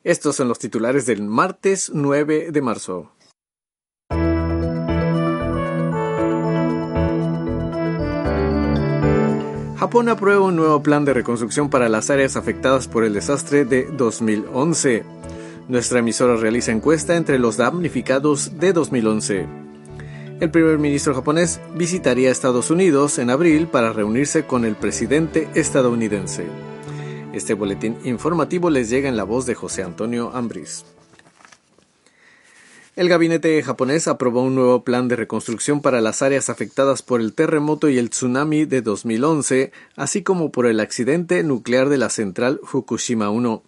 Estos son los titulares del martes 9 de marzo. Japón aprueba un nuevo plan de reconstrucción para las áreas afectadas por el desastre de 2011. Nuestra emisora realiza encuesta entre los damnificados de 2011. El primer ministro japonés visitaría Estados Unidos en abril para reunirse con el presidente estadounidense. Este boletín informativo les llega en la voz de José Antonio Ambriz. El gabinete japonés aprobó un nuevo plan de reconstrucción para las áreas afectadas por el terremoto y el tsunami de 2011, así como por el accidente nuclear de la central Fukushima 1.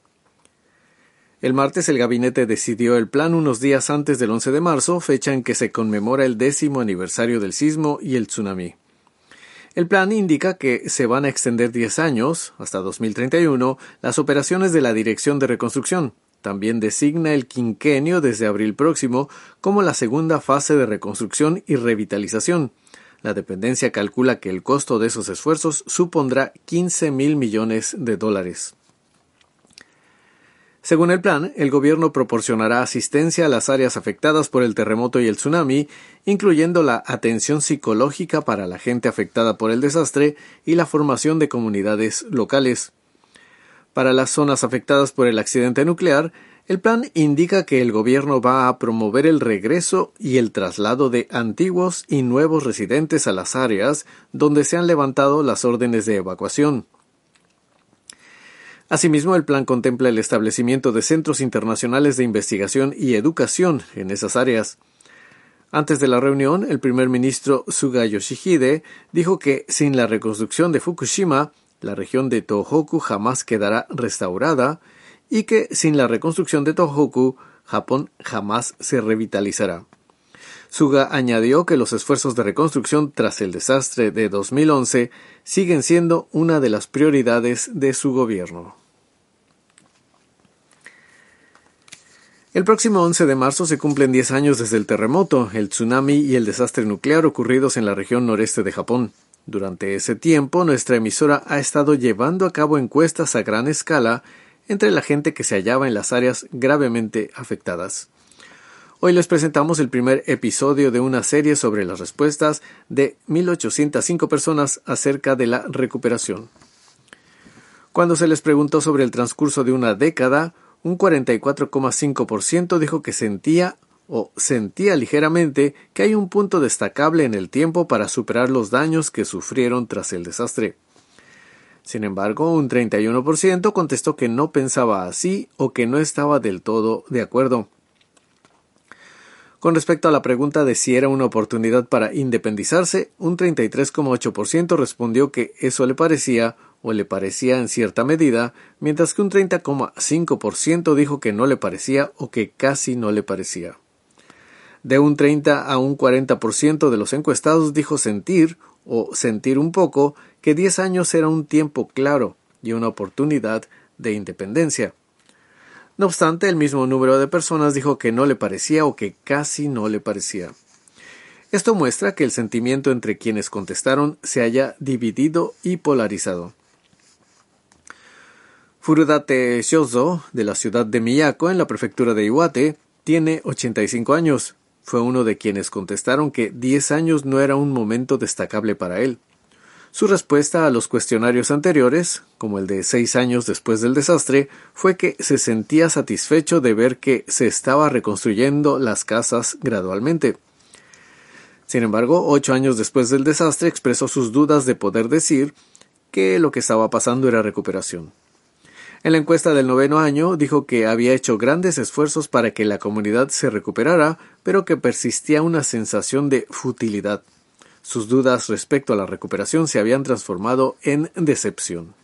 El martes el gabinete decidió el plan unos días antes del 11 de marzo, fecha en que se conmemora el 10º aniversario del sismo y el tsunami. El plan indica que se van a extender 10 años, hasta 2031, las operaciones de la Dirección de Reconstrucción. También designa el quinquenio desde abril próximo como la segunda fase de reconstrucción y revitalización. La dependencia calcula que el costo de esos esfuerzos supondrá $15,000 millones. Según el plan, el gobierno proporcionará asistencia a las áreas afectadas por el terremoto y el tsunami, incluyendo la atención psicológica para la gente afectada por el desastre y la formación de comunidades locales. Para las zonas afectadas por el accidente nuclear, el plan indica que el gobierno va a promover el regreso y el traslado de antiguos y nuevos residentes a las áreas donde se han levantado las órdenes de evacuación. Asimismo, el plan contempla el establecimiento de centros internacionales de investigación y educación en esas áreas. Antes de la reunión, el primer ministro Suga Yoshihide dijo que sin la reconstrucción de Fukushima, la región de Tohoku jamás quedará restaurada y que sin la reconstrucción de Tohoku, Japón jamás se revitalizará. Suga añadió que los esfuerzos de reconstrucción tras el desastre de 2011 siguen siendo una de las prioridades de su gobierno. El próximo 11 de marzo se cumplen 10 años desde el terremoto, el tsunami y el desastre nuclear ocurridos en la región noreste de Japón. Durante ese tiempo, nuestra emisora ha estado llevando a cabo encuestas a gran escala entre la gente que se hallaba en las áreas gravemente afectadas. Hoy les presentamos el primer episodio de una serie sobre las respuestas de 1,805 personas acerca de la recuperación. Cuando se les preguntó sobre el transcurso de una década, un 44,5% dijo que sentía ligeramente que hay un punto destacable en el tiempo para superar los daños que sufrieron tras el desastre. Sin embargo, un 31% contestó que no pensaba así o que no estaba del todo de acuerdo. Con respecto a la pregunta de si era una oportunidad para independizarse, un 33,8% respondió que eso le parecía o le parecía en cierta medida, mientras que un 30,5% dijo que no le parecía o que casi no le parecía. De un 30 a un 40% de los encuestados dijo sentir o sentir un poco que 10 años era un tiempo claro y una oportunidad de independencia. No obstante, el mismo número de personas dijo que no le parecía o que casi no le parecía. Esto muestra que el sentimiento entre quienes contestaron se haya dividido y polarizado. Furudate Shozo, de la ciudad de Miyako, en la prefectura de Iwate, tiene 85 años. Fue uno de quienes contestaron que 10 años no era un momento destacable para él. Su respuesta a los cuestionarios anteriores, como el de 6 años después del desastre, fue que se sentía satisfecho de ver que se estaba reconstruyendo las casas gradualmente. Sin embargo, 8 años después del desastre expresó sus dudas de poder decir que lo que estaba pasando era recuperación. En la encuesta del 9º año dijo que había hecho grandes esfuerzos para que la comunidad se recuperara, pero que persistía una sensación de futilidad. Sus dudas respecto a la recuperación se habían transformado en decepción.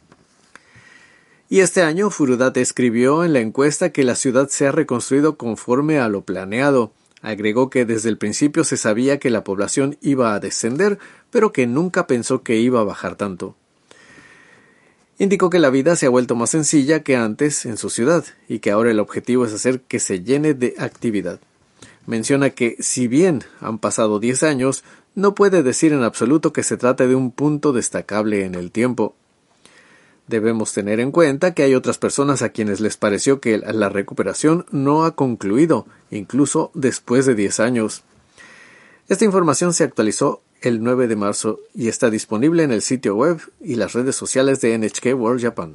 Y este año Furudate escribió en la encuesta que la ciudad se ha reconstruido conforme a lo planeado. Agregó que desde el principio se sabía que la población iba a descender, pero que nunca pensó que iba a bajar tanto. Indicó que la vida se ha vuelto más sencilla que antes en su ciudad y que ahora el objetivo es hacer que se llene de actividad. Menciona que, si bien han pasado 10 años, no puede decir en absoluto que se trate de un punto destacable en el tiempo. Debemos tener en cuenta que hay otras personas a quienes les pareció que la recuperación no ha concluido, incluso después de 10 años. Esta información se actualizó el 9 de marzo y está disponible en el sitio web y las redes sociales de NHK World Japan.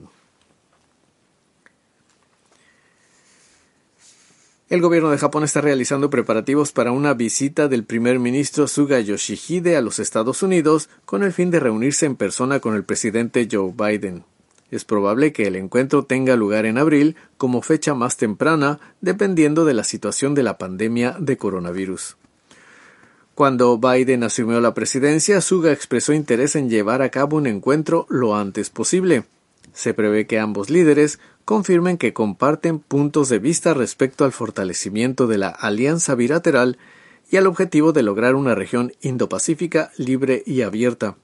El gobierno de Japón está realizando preparativos para una visita del primer ministro Suga Yoshihide a los Estados Unidos con el fin de reunirse en persona con el presidente Joe Biden. Es probable que el encuentro tenga lugar en abril como fecha más temprana, dependiendo de la situación de la pandemia de coronavirus. Cuando Biden asumió la presidencia, Suga expresó interés en llevar a cabo un encuentro lo antes posible. Se prevé que ambos líderes confirmen que comparten puntos de vista respecto al fortalecimiento de la alianza bilateral y al objetivo de lograr una región Indo-Pacífica libre y abierta.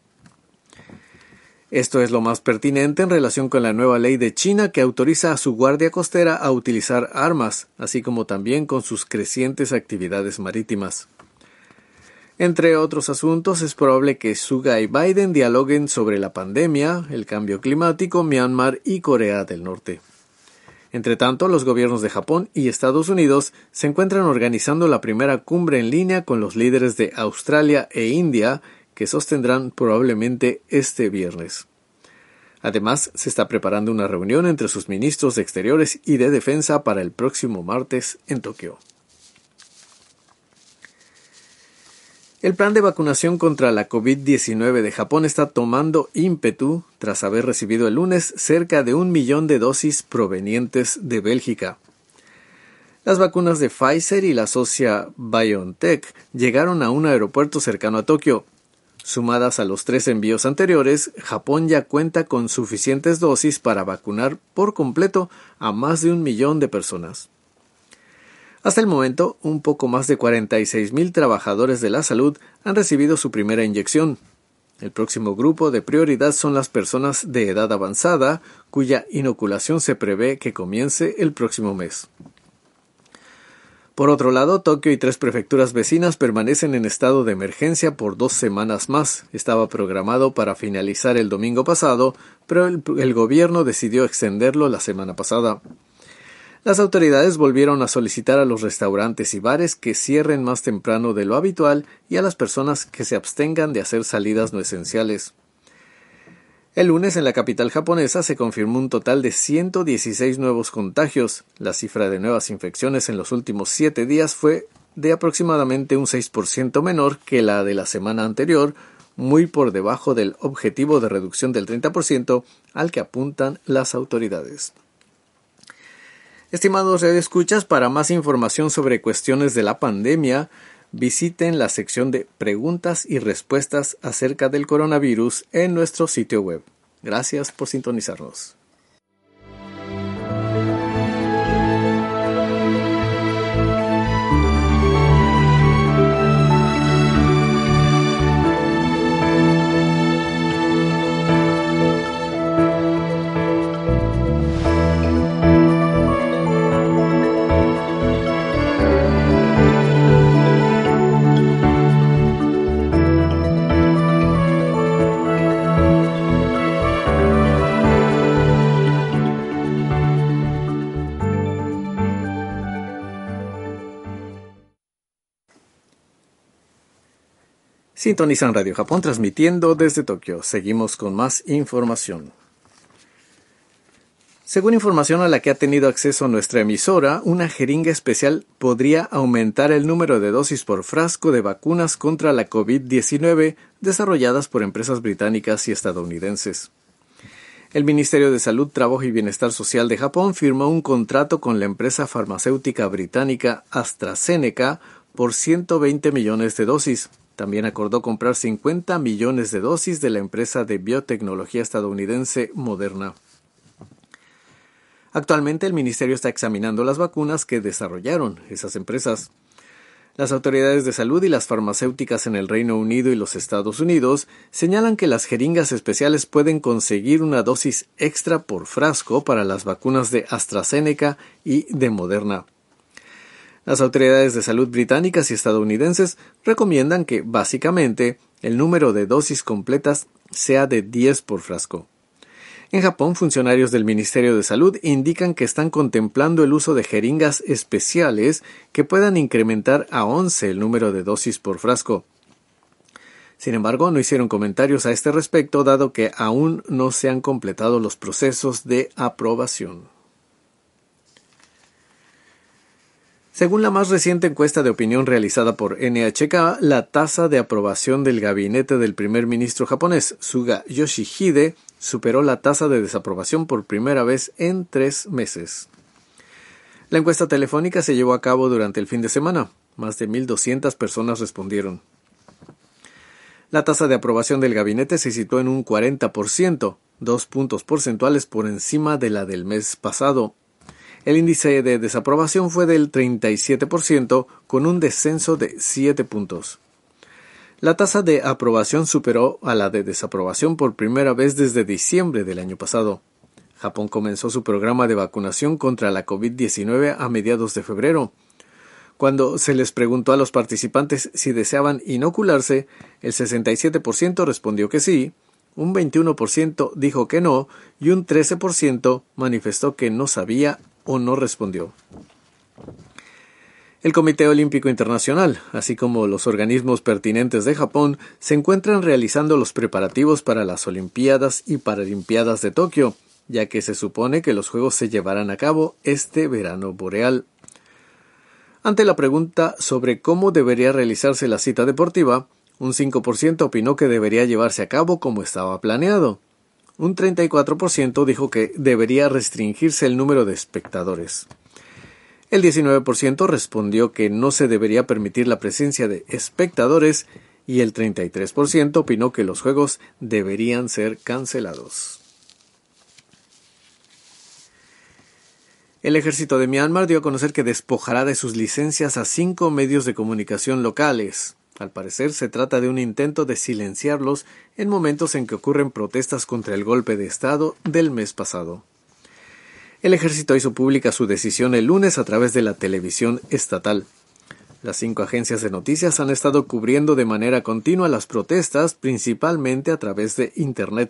Esto es lo más pertinente en relación con la nueva ley de China que autoriza a su guardia costera a utilizar armas, así como también con sus crecientes actividades marítimas. Entre otros asuntos, es probable que Suga y Biden dialoguen sobre la pandemia, el cambio climático, Myanmar y Corea del Norte. Entretanto, los gobiernos de Japón y Estados Unidos se encuentran organizando la primera cumbre en línea con los líderes de Australia e India, que sostendrán probablemente este viernes. Además, se está preparando una reunión entre sus ministros de Exteriores y de Defensa para el próximo martes en Tokio. El plan de vacunación contra la COVID-19 de Japón está tomando ímpetu tras haber recibido el lunes cerca de 1 millón de dosis provenientes de Bélgica. Las vacunas de Pfizer y la socia BioNTech llegaron a un aeropuerto cercano a Tokio. Sumadas a los 3 envíos anteriores, Japón ya cuenta con suficientes dosis para vacunar por completo a más de 1 millón de personas. Hasta el momento, un poco más de 46,000 trabajadores de la salud han recibido su primera inyección. El próximo grupo de prioridad son las personas de edad avanzada, cuya inoculación se prevé que comience el próximo mes. Por otro lado, Tokio y 3 prefecturas vecinas permanecen en estado de emergencia por 2 semanas más. Estaba programado para finalizar el domingo pasado, pero el gobierno decidió extenderlo la semana pasada. Las autoridades volvieron a solicitar a los restaurantes y bares que cierren más temprano de lo habitual y a las personas que se abstengan de hacer salidas no esenciales. El lunes en la capital japonesa se confirmó un total de 116 nuevos contagios. La cifra de nuevas infecciones en los últimos 7 días fue de aproximadamente un 6% menor que la de la semana anterior, muy por debajo del objetivo de reducción del 30% al que apuntan las autoridades. Estimados radioescuchas, para más información sobre cuestiones de la pandemia, visiten la sección de preguntas y respuestas acerca del coronavirus en nuestro sitio web. Gracias por sintonizarnos. Sintonizan Radio Japón transmitiendo desde Tokio. Seguimos con más información. Según información a la que ha tenido acceso nuestra emisora, una jeringa especial podría aumentar el número de dosis por frasco de vacunas contra la COVID-19 desarrolladas por empresas británicas y estadounidenses. El Ministerio de Salud, Trabajo y Bienestar Social de Japón firmó un contrato con la empresa farmacéutica británica AstraZeneca por 120 millones de dosis. También acordó comprar 50 millones de dosis de la empresa de biotecnología estadounidense Moderna. Actualmente el ministerio está examinando las vacunas que desarrollaron esas empresas. Las autoridades de salud y las farmacéuticas en el Reino Unido y los Estados Unidos señalan que las jeringas especiales pueden conseguir una dosis extra por frasco para las vacunas de AstraZeneca y de Moderna. Las autoridades de salud británicas y estadounidenses recomiendan que, básicamente, el número de dosis completas sea de 10 por frasco. En Japón, funcionarios del Ministerio de Salud indican que están contemplando el uso de jeringas especiales que puedan incrementar a 11 el número de dosis por frasco. Sin embargo, no hicieron comentarios a este respecto, dado que aún no se han completado los procesos de aprobación. Según la más reciente encuesta de opinión realizada por NHK, la tasa de aprobación del gabinete del primer ministro japonés, Suga Yoshihide, superó la tasa de desaprobación por primera vez en 3 meses. La encuesta telefónica se llevó a cabo durante el fin de semana. Más de 1,200 personas respondieron. La tasa de aprobación del gabinete se situó en un 40%, 2 puntos porcentuales por encima de la del mes pasado. El índice de desaprobación fue del 37%, con un descenso de 7 puntos. La tasa de aprobación superó a la de desaprobación por primera vez desde diciembre del año pasado. Japón comenzó su programa de vacunación contra la COVID-19 a mediados de febrero. Cuando se les preguntó a los participantes si deseaban inocularse, el 67% respondió que sí, un 21% dijo que no y un 13% manifestó que no sabía o no respondió. El Comité Olímpico Internacional, así como los organismos pertinentes de Japón, se encuentran realizando los preparativos para las Olimpiadas y Paralimpiadas de Tokio, ya que se supone que los Juegos se llevarán a cabo este verano boreal. Ante la pregunta sobre cómo debería realizarse la cita deportiva, un 5% opinó que debería llevarse a cabo como estaba planeado. Un 34% dijo que debería restringirse el número de espectadores. El 19% respondió que no se debería permitir la presencia de espectadores y el 33% opinó que los juegos deberían ser cancelados. El ejército de Myanmar dio a conocer que despojará de sus licencias a 5 medios de comunicación locales. Al parecer, se trata de un intento de silenciarlos en momentos en que ocurren protestas contra el golpe de Estado del mes pasado. El ejército hizo pública su decisión el lunes a través de la televisión estatal. Las 5 agencias de noticias han estado cubriendo de manera continua las protestas, principalmente a través de Internet.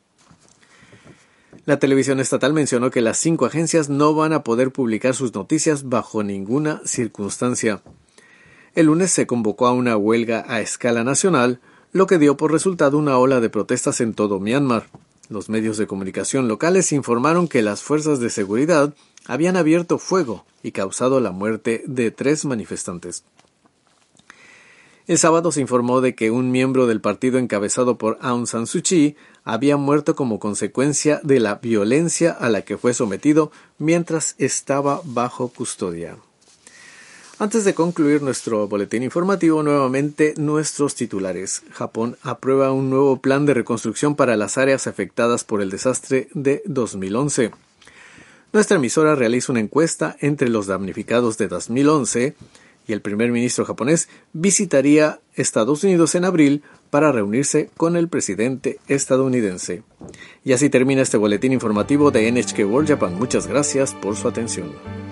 La televisión estatal mencionó que las 5 agencias no van a poder publicar sus noticias bajo ninguna circunstancia. El lunes se convocó a una huelga a escala nacional, lo que dio por resultado una ola de protestas en todo Myanmar. Los medios de comunicación locales informaron que las fuerzas de seguridad habían abierto fuego y causado la muerte de 3 manifestantes. El sábado se informó de que un miembro del partido encabezado por Aung San Suu Kyi había muerto como consecuencia de la violencia a la que fue sometido mientras estaba bajo custodia. Antes de concluir nuestro boletín informativo, nuevamente nuestros titulares. Japón aprueba un nuevo plan de reconstrucción para las áreas afectadas por el desastre de 2011. Nuestra emisora realiza una encuesta entre los damnificados de 2011 y el primer ministro japonés visitaría Estados Unidos en abril para reunirse con el presidente estadounidense. Y así termina este boletín informativo de NHK World Japan. Muchas gracias por su atención.